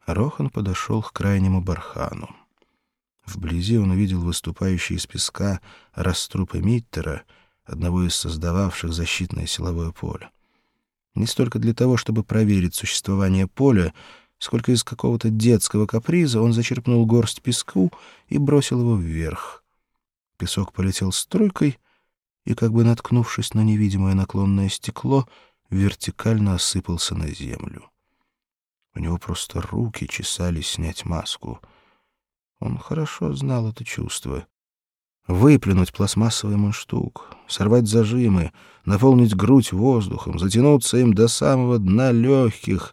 Рохан подошел к крайнему бархану. Вблизи он увидел выступающие из песка раструпы Миттера, одного из создававших защитное силовое поле. Не столько для того, чтобы проверить существование поля, сколько из какого-то детского каприза он зачерпнул горсть песку и бросил его вверх. Песок полетел струйкой и, как бы наткнувшись на невидимое наклонное стекло, вертикально осыпался на землю. У него просто руки чесались снять маску. Он хорошо знал это чувство. Выплюнуть пластмассовый мундштук, сорвать зажимы, наполнить грудь воздухом, затянуться им до самого дна легких.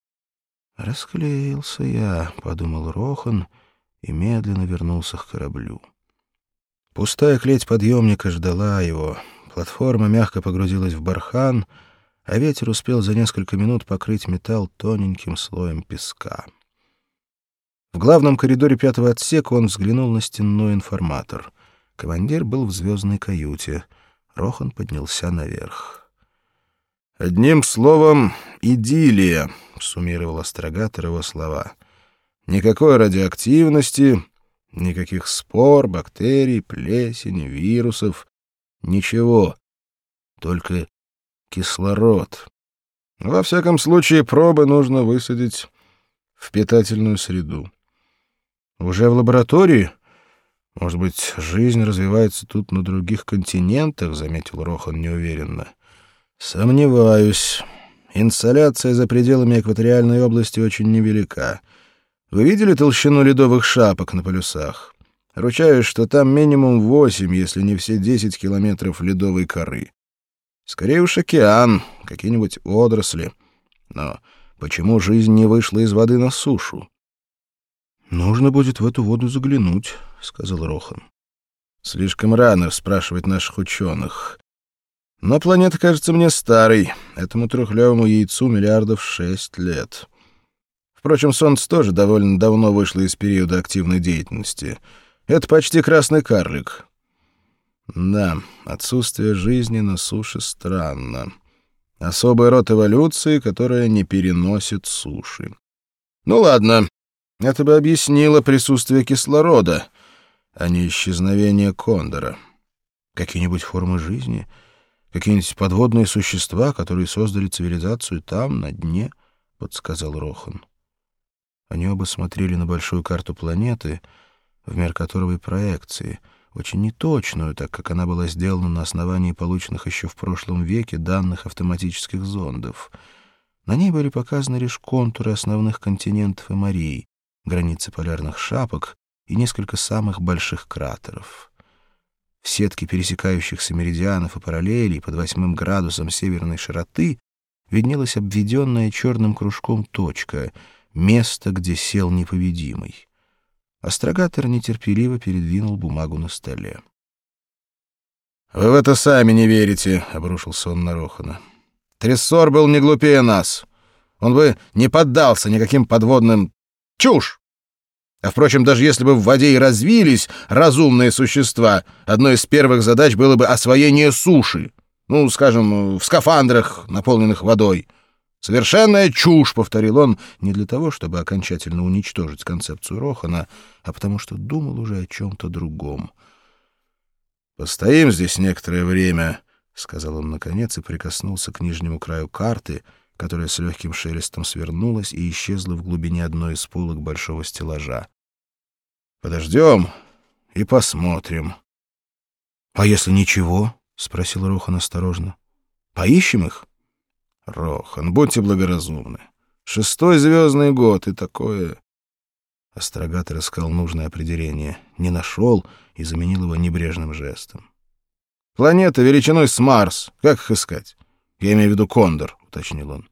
«Расклеился я», — подумал Рохан и медленно вернулся к кораблю. Пустая клеть подъемника ждала его. Платформа мягко погрузилась в бархан, а ветер успел за несколько минут покрыть металл тоненьким слоем песка. В главном коридоре 5-го отсека он взглянул на стенной информатор. Командир был в звездной каюте. Рохан поднялся наверх. «Одним словом, идиллия», — суммировал астрогатор его слова. «Никакой радиоактивности, никаких спор, бактерий, плесени, вирусов, ничего. Только кислород. Во всяком случае, пробы нужно высадить в питательную среду. Уже в лаборатории? Может быть, жизнь развивается тут на других континентах, — заметил Рохан неуверенно. Сомневаюсь. Инсоляция за пределами экваториальной области очень невелика. Вы видели толщину ледовых шапок на полюсах? Ручаюсь, что там минимум 8, если не все 10 километров ледовой коры. Скорее уж океан, какие-нибудь водоросли. Но почему жизнь не вышла из воды на сушу? — Нужно будет в эту воду заглянуть, — сказал Рохан. — Слишком рано спрашивать наших ученых. Но планета кажется мне старой. Этому трухлявому яйцу 6 миллиардов лет. Впрочем, Солнце тоже довольно давно вышло из периода активной деятельности. Это почти красный карлик. Да, отсутствие жизни на суше странно. Особый род эволюции, которая не переносит суши. Ну ладно, это бы объяснило присутствие кислорода, а не исчезновение кондора. Какие-нибудь формы жизни, какие-нибудь подводные существа, которые создали цивилизацию там, на дне, — подсказал Рохан. Они оба смотрели на большую карту планеты, в меркаторовой проекции, очень неточную, так как она была сделана на основании полученных еще в прошлом веке данных автоматических зондов. На ней были показаны лишь контуры основных континентов и морей, границы полярных шапок и несколько самых больших кратеров. В сетке пересекающихся меридианов и параллелей под 8 градусом северной широты виднелась обведенная черным кружком точка — место, где сел непобедимый. Астрогатор нетерпеливо передвинул бумагу на столе. — Вы в это сами не верите, — обрушился он на Рохана. — Трессор был не глупее нас. Он бы не поддался никаким подводным... Чушь! А, впрочем, даже если бы в воде и развились разумные существа, одной из первых задач было бы освоение суши. Ну, скажем, в скафандрах, наполненных водой. «Совершенная чушь», — повторил он, не для того, чтобы окончательно уничтожить концепцию Рохана, а потому что думал уже о чем-то другом. «Постоим здесь некоторое время», — сказал он наконец и прикоснулся к нижнему краю карты, которая с легким шелестом свернулась и исчезла в глубине одной из полок большого стеллажа. «Подождем и посмотрим». «А если ничего?» — спросил Рохан осторожно. «Поищем их?» «Рохан, будьте благоразумны. 6-й звездный год и такое...» Астрогатор искал нужное определение, не нашел и заменил его небрежным жестом. «Планета величиной с Марс. Как их искать? Я имею в виду Кондор», — уточнил он.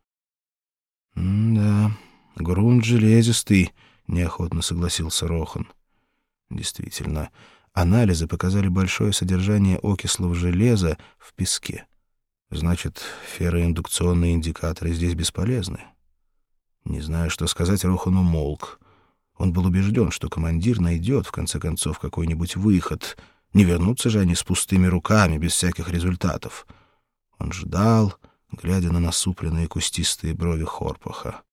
«Да, грунт железистый», — неохотно согласился Рохан. Действительно, анализы показали большое содержание окислов железа в песке. Значит, ферроиндукционные индикаторы здесь бесполезны. Не зная, что сказать, Рохан умолк. Он был убежден, что командир найдет, в конце концов, какой-нибудь выход. Не вернутся же они с пустыми руками, без всяких результатов. Он ждал, глядя на насупленные кустистые брови Хорпаха.